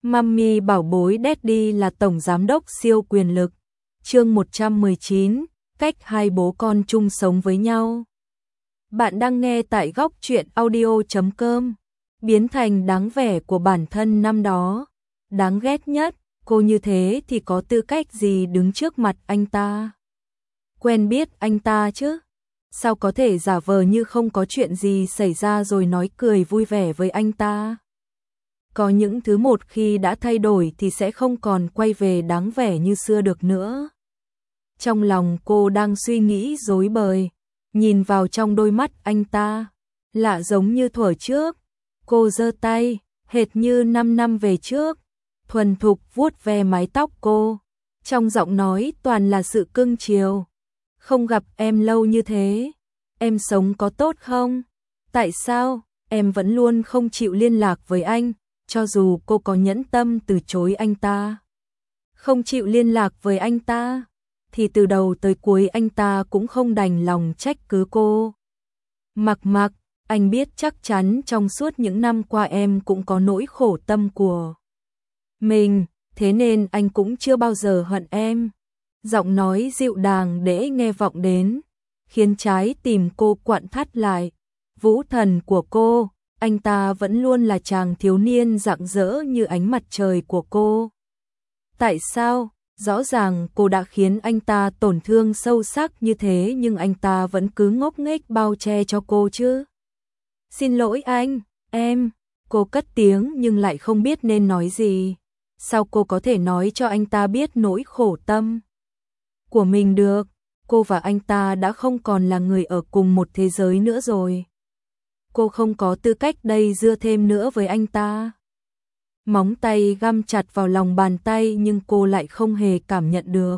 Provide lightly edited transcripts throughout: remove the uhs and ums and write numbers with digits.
Mummy bảo bối Daddy là tổng giám đốc siêu quyền lực. Chương 119, cách hai bố con chung sống với nhau. Bạn đang nghe tại góc truyện audio.com. Biến thành đáng vẻ của bản thân năm đó. Đáng ghét nhất, cô như thế thì có tư cách gì đứng trước mặt anh ta? Quen biết anh ta chứ? Sao có thể giả vờ như không có chuyện gì xảy ra rồi nói cười vui vẻ với anh ta? Có những thứ một khi đã thay đổi thì sẽ không còn quay về đáng vẻ như xưa được nữa. Trong lòng cô đang suy nghĩ rối bời, nhìn vào trong đôi mắt anh ta, lạ giống như thuở trước. Cô giơ tay, hệt như 5 năm về trước, thuần thục vuốt ve mái tóc cô, trong giọng nói toàn là sự cưng chiều. Không gặp em lâu như thế, em sống có tốt không? Tại sao em vẫn luôn không chịu liên lạc với anh? Cho dù cô có nhẫn tâm từ chối anh ta, không chịu liên lạc với anh ta, thì từ đầu tới cuối anh ta cũng không đành lòng trách cứ cô. Mặc, anh biết chắc chắn trong suốt những năm qua em cũng có nỗi khổ tâm của mình, thế nên anh cũng chưa bao giờ hận em. Giọng nói dịu dàng để nghe vọng đến, khiến trái tim cô quặn thắt lại. Vũ thần của cô, anh ta vẫn luôn là chàng thiếu niên rạng rỡ như ánh mặt trời của cô. Tại sao? Rõ ràng cô đã khiến anh ta tổn thương sâu sắc như thế nhưng anh ta vẫn cứ ngốc nghếch bao che cho cô chứ. Xin lỗi anh, em. Cô cất tiếng nhưng lại không biết nên nói gì. Sao cô có thể nói cho anh ta biết nỗi khổ tâm của mình được? Cô và anh ta đã không còn là người ở cùng một thế giới nữa rồi. Cô không có tư cách đây dưa thêm nữa với anh ta. Móng tay găm chặt vào lòng bàn tay nhưng cô lại không hề cảm nhận được.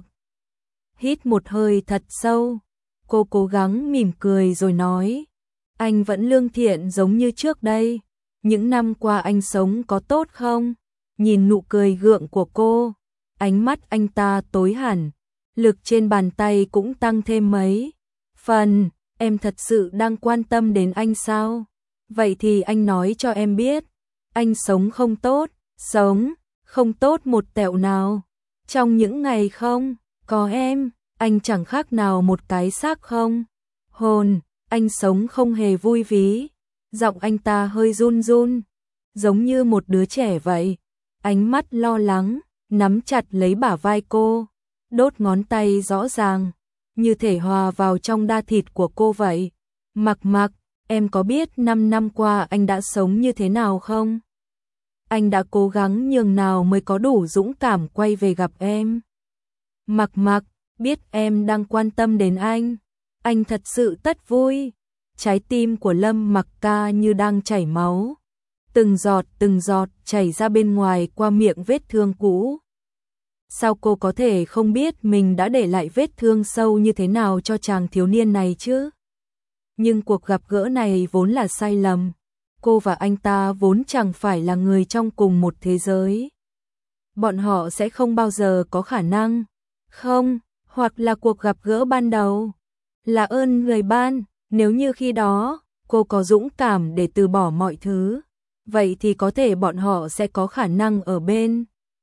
Hít một hơi thật sâu, cô cố gắng mỉm cười rồi nói, anh vẫn lương thiện giống như trước đây. Những năm qua anh sống có tốt không? Nhìn nụ cười gượng của cô, ánh mắt anh ta tối hẳn, lực trên bàn tay cũng tăng thêm mấy phần. Em thật sự đang quan tâm đến anh sao? Vậy thì anh nói cho em biết, anh sống không tốt, sống không tốt một tẹo nào. Trong những ngày không có em, anh chẳng khác nào một cái xác không hồn, anh sống không hề vui ví. Giọng anh ta hơi run run, giống như một đứa trẻ vậy. Ánh mắt lo lắng, nắm chặt lấy bả vai cô, đốt ngón tay rõ ràng, như thể hòa vào trong da thịt của cô vậy. Mặc, em có biết 5 năm qua anh đã sống như thế nào không? Anh đã cố gắng nhường nào mới có đủ dũng cảm quay về gặp em? Mặc, biết em đang quan tâm đến anh thật sự tất vui. Trái tim của Lâm Mặc Ca như đang chảy máu, từng giọt chảy ra bên ngoài qua miệng vết thương cũ. Sao cô có thể không biết mình đã để lại vết thương sâu như thế nào cho chàng thiếu niên này chứ? Nhưng cuộc gặp gỡ này vốn là sai lầm. Cô và anh ta vốn chẳng phải là người trong cùng một thế giới. Bọn họ sẽ không bao giờ có khả năng. Không, hoặc là cuộc gặp gỡ ban đầu là ơn người ban. Nếu như khi đó cô có dũng cảm để từ bỏ mọi thứ, vậy thì có thể bọn họ sẽ có khả năng ở bên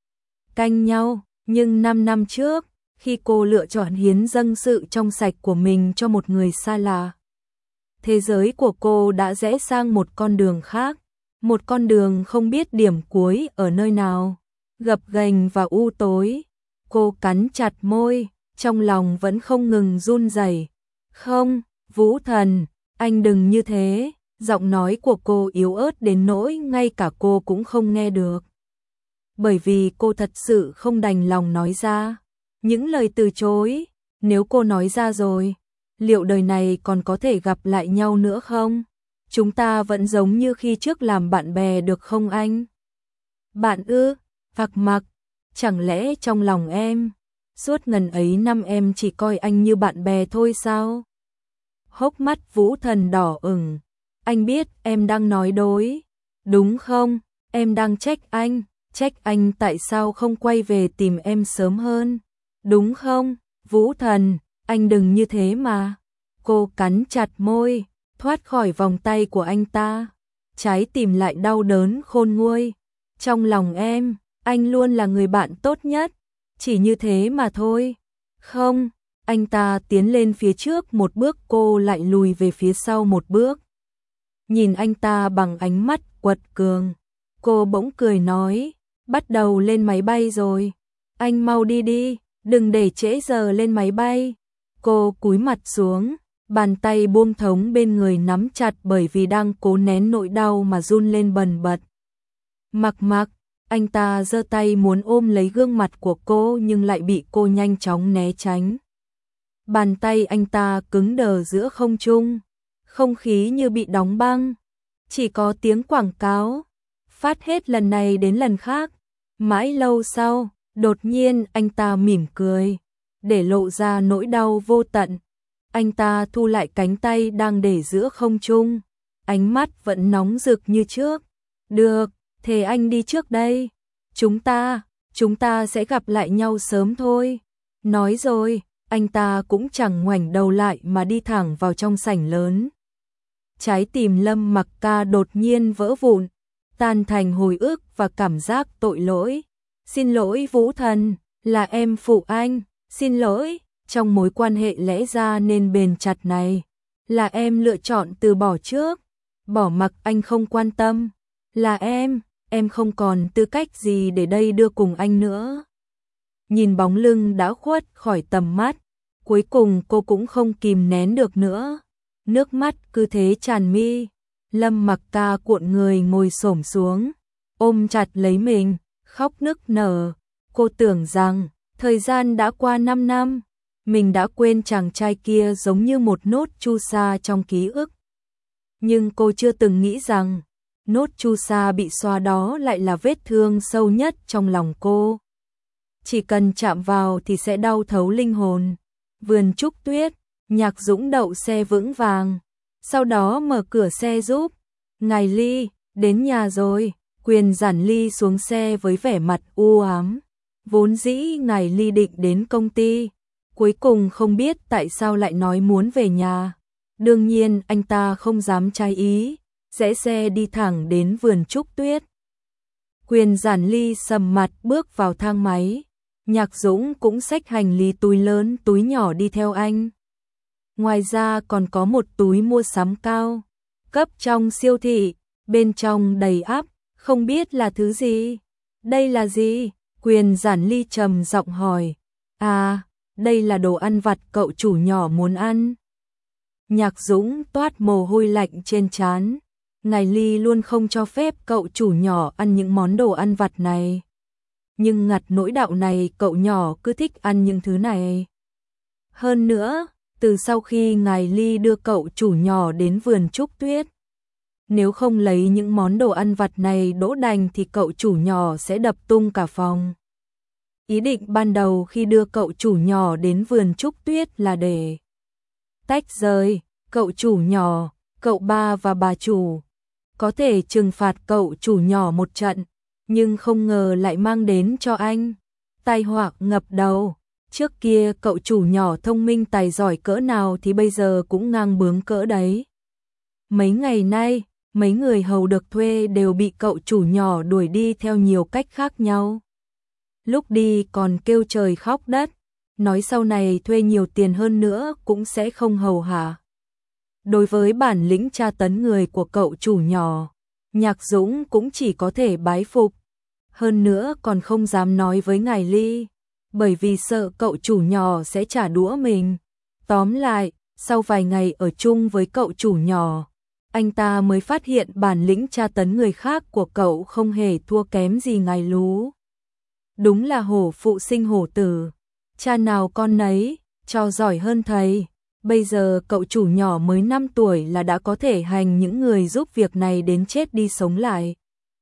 cạnh nhau. Nhưng 5 năm trước, khi cô lựa chọn hiến dâng sự trong sạch của mình cho một người xa lạ, thế giới của cô đã rẽ sang một con đường khác, một con đường không biết điểm cuối ở nơi nào, gập ghềnh và u tối. Cô cắn chặt môi, trong lòng vẫn không ngừng run rẩy. Không, Vũ thần, anh đừng như thế. Giọng nói của cô yếu ớt đến nỗi ngay cả cô cũng không nghe được. Bởi vì cô thật sự không đành lòng nói ra những lời từ chối. Nếu cô nói ra rồi, liệu đời này còn có thể gặp lại nhau nữa không? Chúng ta vẫn giống như khi trước làm bạn bè được không anh? Bạn ư? Mặc, chẳng lẽ trong lòng em, suốt ngần ấy năm em chỉ coi anh như bạn bè thôi sao? Hốc mắt Vũ thần đỏ ửng. Anh biết em đang nói dối, đúng không? Em đang trách anh tại sao không quay về tìm em sớm hơn, đúng không? Vũ thần, anh đừng như thế mà. Cô cắn chặt môi, thoát khỏi vòng tay của anh ta. Trái tim lại đau đớn khôn nguôi. Trong lòng em, anh luôn là người bạn tốt nhất, chỉ như thế mà thôi. Không, anh ta tiến lên phía trước một bước, cô lại lùi về phía sau một bước. Nhìn anh ta bằng ánh mắt quật cường, cô bỗng cười nói, bắt đầu lên máy bay rồi. Anh mau đi đi, đừng để trễ giờ lên máy bay. Cô cúi mặt xuống, bàn tay buông thống bên người nắm chặt bởi vì đang cố nén nỗi đau mà run lên bần bật. Mặc mặc, anh ta giơ tay muốn ôm lấy gương mặt của cô nhưng lại bị cô nhanh chóng né tránh. Bàn tay anh ta cứng đờ giữa không trung, không khí như bị đóng băng, chỉ có tiếng quảng cáo phát hết lần này đến lần khác. Mãi lâu sau, đột nhiên anh ta mỉm cười, để lộ ra nỗi đau vô tận. Anh ta thu lại cánh tay đang để giữa không trung, ánh mắt vẫn nóng rực như trước. Được, thế anh đi trước đây. Chúng ta sẽ gặp lại nhau sớm thôi. Nói rồi, anh ta cũng chẳng ngoảnh đầu lại mà đi thẳng vào trong sảnh lớn. Trái tim Lâm Mặc Ca đột nhiên vỡ vụn, tan thành hồi ức và cảm giác tội lỗi. Xin lỗi Vũ Thần, là em phụ anh, xin lỗi, trong mối quan hệ lẽ ra nên bền chặt này, là em lựa chọn từ bỏ trước, bỏ mặc anh không quan tâm, là em không còn tư cách gì để đây đưa cùng anh nữa. Nhìn bóng lưng đã khuất khỏi tầm mắt, cuối cùng cô cũng không kìm nén được nữa, nước mắt cứ thế tràn mi. Lâm Mặc Ca cuộn người ngồi xổm xuống, ôm chặt lấy mình, khóc nức nở. Cô tưởng rằng thời gian đã qua 5 năm, mình đã quên chàng trai kia giống như một nốt chu sa trong ký ức. Nhưng cô chưa từng nghĩ rằng nốt chu sa bị xóa đó lại là vết thương sâu nhất trong lòng cô. Chỉ cần chạm vào thì sẽ đau thấu linh hồn. Vườn trúc tuyết, Nhạc Dũng đậu xe vững vàng, sau đó mở cửa xe giúp. Ngài Ly, đến nhà rồi. Quyền Giản Ly xuống xe với vẻ mặt u ám. Vốn dĩ Ngài Ly định đến công ty, cuối cùng không biết tại sao lại nói muốn về nhà. Đương nhiên anh ta không dám trái ý, rẽ xe đi thẳng đến vườn trúc tuyết. Quyền Giản Ly sầm mặt bước vào thang máy, Nhạc Dũng cũng xách hành lý túi lớn túi nhỏ đi theo anh. Ngoài ra còn có một túi mua sắm cao cấp trong siêu thị, bên trong đầy ắp, không biết là thứ gì. Đây là gì? Quyền Giản Ly trầm giọng hỏi. À, đây là đồ ăn vặt cậu chủ nhỏ muốn ăn. Nhạc Dũng toát mồ hôi lạnh trên trán. Ngài Ly luôn không cho phép cậu chủ nhỏ ăn những món đồ ăn vặt này. Nhưng ngặt nỗi đạo này cậu nhỏ cứ thích ăn những thứ này. Hơn nữa, từ sau khi Ngài Ly đưa cậu chủ nhỏ đến vườn trúc tuyết, nếu không lấy những món đồ ăn vặt này đỗ đành thì cậu chủ nhỏ sẽ đập tung cả phòng. Ý định ban đầu khi đưa cậu chủ nhỏ đến vườn trúc tuyết là để tách rời cậu chủ nhỏ, cậu ba và bà chủ, có thể trừng phạt cậu chủ nhỏ một trận, nhưng không ngờ lại mang đến cho anh tai họa ngập đầu. Trước kia cậu chủ nhỏ thông minh tài giỏi cỡ nào thì bây giờ cũng ngang bướng cỡ đấy. Mấy ngày nay, mấy người hầu được thuê đều bị cậu chủ nhỏ đuổi đi theo nhiều cách khác nhau. Lúc đi còn kêu trời khóc đất, nói sau này thuê nhiều tiền hơn nữa cũng sẽ không hầu hạ. Đối với bản lĩnh tra tấn người của cậu chủ nhỏ, Nhạc Dũng cũng chỉ có thể bái phục. Hơn nữa còn không dám nói với Ngài Ly, bởi vì sợ cậu chủ nhỏ sẽ trả đũa mình. Tóm lại, sau vài ngày ở chung với cậu chủ nhỏ, anh ta mới phát hiện bản lĩnh tra tấn người khác của cậu không hề thua kém gì Ngài Lú. Đúng là hổ phụ sinh hổ tử, cha nào con nấy, cho giỏi hơn thầy. Bây giờ cậu chủ nhỏ mới 5 tuổi là đã có thể hành những người giúp việc này đến chết đi sống lại.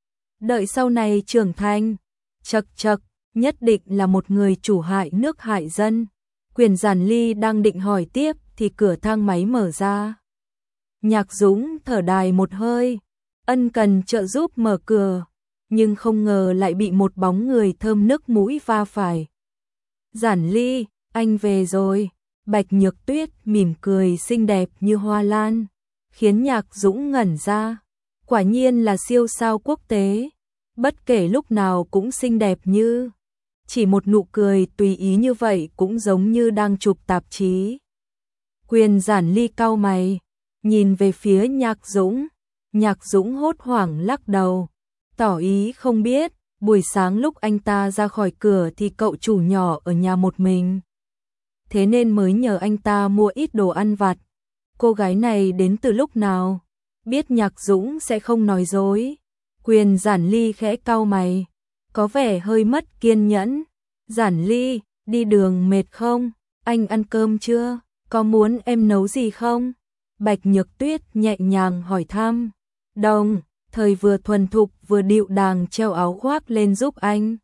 Đợi sau này trưởng thành, chậc chậc, nhất định là một người chủ hại nước hại dân. Quyền Giản Ly đang định hỏi tiếp thì cửa thang máy mở ra. Nhạc Dũng thở dài một hơi, ân cần trợ giúp mở cửa, nhưng không ngờ lại bị một bóng người thơm nức mũi va phải. Giản Ly, anh về rồi. Bạch Nhược Tuyết mỉm cười xinh đẹp như hoa lan, khiến Nhạc Dũng ngẩn ra. Quả nhiên là siêu sao quốc tế. Bất kể lúc nào cũng xinh đẹp như. Chỉ một nụ cười tùy ý như vậy cũng giống như đang chụp tạp chí. Quyền Giản Ly cau mày, nhìn về phía Nhạc Dũng. Nhạc Dũng hốt hoảng lắc đầu, tỏ ý không biết. Buổi sáng lúc anh ta ra khỏi cửa thì cậu chủ nhỏ ở nhà một mình. Thế nên mới nhờ anh ta mua ít đồ ăn vặt. Cô gái này đến từ lúc nào? Biết Nhạc Dũng sẽ không nói dối. Quyền Giản Ly khẽ cau mày, có vẻ hơi mất kiên nhẫn. Giản Ly, đi đường mệt không? Anh ăn cơm chưa? Có muốn em nấu gì không? Bạch Nhược Tuyết nhẹ nhàng hỏi thăm. Đồng thời vừa thuần thục vừa điệu đàng treo áo khoác lên giúp anh.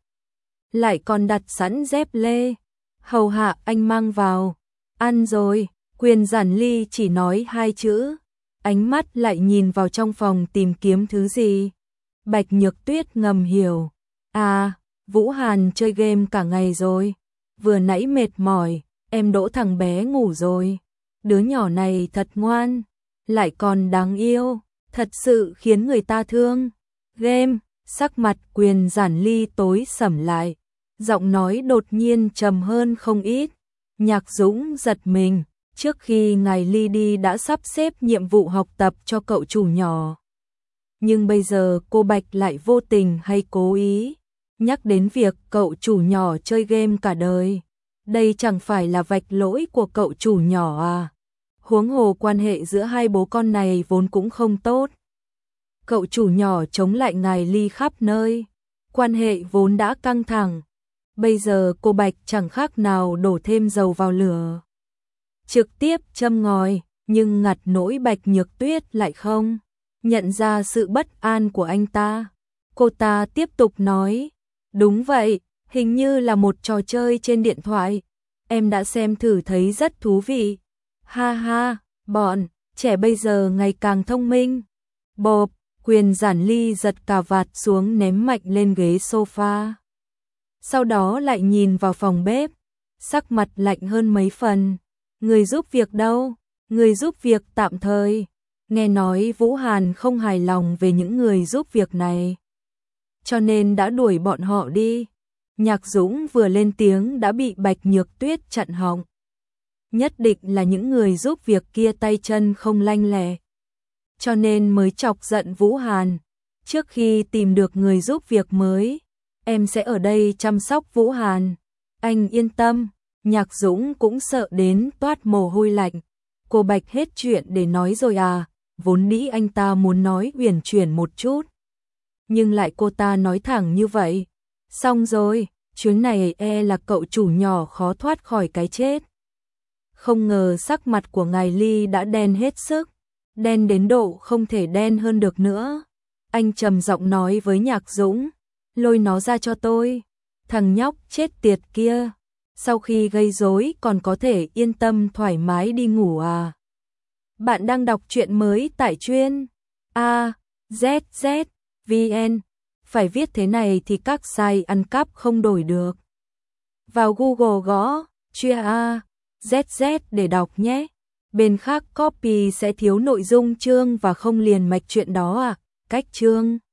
Lại còn đặt sẵn dép lê. Hầu hạ anh mang vào. Ăn rồi. Quyền Giản Ly chỉ nói 2 chữ. Ánh mắt lại nhìn vào trong phòng tìm kiếm thứ gì. Bạch Nhược Tuyết ngầm hiểu. À, Vũ Hàn chơi game cả ngày rồi. Vừa nãy mệt mỏi, em đỗ thằng bé ngủ rồi. Đứa nhỏ này thật ngoan, lại còn đáng yêu, thật sự khiến người ta thương. Game, sắc mặt Quyền Giản Ly tối sầm lại, giọng nói đột nhiên trầm hơn không ít. Nhạc Dũng giật mình, trước khi ngài Ly đi đã sắp xếp nhiệm vụ học tập cho cậu chủ nhỏ. Nhưng bây giờ cô Bạch lại vô tình hay cố ý nhắc đến việc cậu chủ nhỏ chơi game cả đời. Đây chẳng phải là vạch lỗi của cậu chủ nhỏ à? Huống hồ quan hệ giữa hai bố con này vốn cũng không tốt. Cậu chủ nhỏ chống lại ngài Ly khắp nơi, quan hệ vốn đã căng thẳng. Bây giờ cô Bạch chẳng khác nào đổ thêm dầu vào lửa, trực tiếp châm ngòi, nhưng ngặt nỗi Bạch Nhược Tuyết lại không nhận ra sự bất an của anh ta. Cô ta tiếp tục nói, đúng vậy, hình như là một trò chơi trên điện thoại. Em đã xem thử thấy rất thú vị. Ha ha, bọn trẻ bây giờ ngày càng thông minh. Bộp, Quyền Giản Ly giật cà vạt xuống ném mạnh lên ghế sofa. Sau đó lại nhìn vào phòng bếp, sắc mặt lạnh hơn mấy phần. Người giúp việc đâu? Người giúp việc tạm thời. Nghe nói Vũ Hàn không hài lòng về những người giúp việc này, cho nên đã đuổi bọn họ đi. Nhạc Dũng vừa lên tiếng đã bị Bạch Nhược Tuyết chặn họng. Nhất định là những người giúp việc kia tay chân không lanh lẹ, cho nên mới chọc giận Vũ Hàn. Trước khi tìm được người giúp việc mới, em sẽ ở đây chăm sóc Vũ Hàn. Anh yên tâm. Nhạc Dũng cũng sợ đến toát mồ hôi lạnh. Cô Bạch hết chuyện để nói rồi à? Vốn dĩ anh ta muốn nói uyển chuyển một chút, nhưng lại cô ta nói thẳng như vậy. Xong rồi, chuyến này là cậu chủ nhỏ khó thoát khỏi cái chết. Không ngờ sắc mặt của ngài Ly đã đen hết sức, đen đến độ không thể đen hơn được nữa. Anh trầm giọng nói với Nhạc Dũng, lôi nó ra cho tôi. Thằng nhóc chết tiệt kia, sau khi gây rối còn có thể yên tâm thoải mái đi ngủ à? Bạn đang đọc truyện mới tại chuyên AZZ.vn. Phải viết thế này thì các site ăn cắp không đổi được. Vào Google gõ chuyên AZZ để đọc nhé. Bên khác copy sẽ thiếu nội dung chương và không liền mạch truyện đó à? Cách chương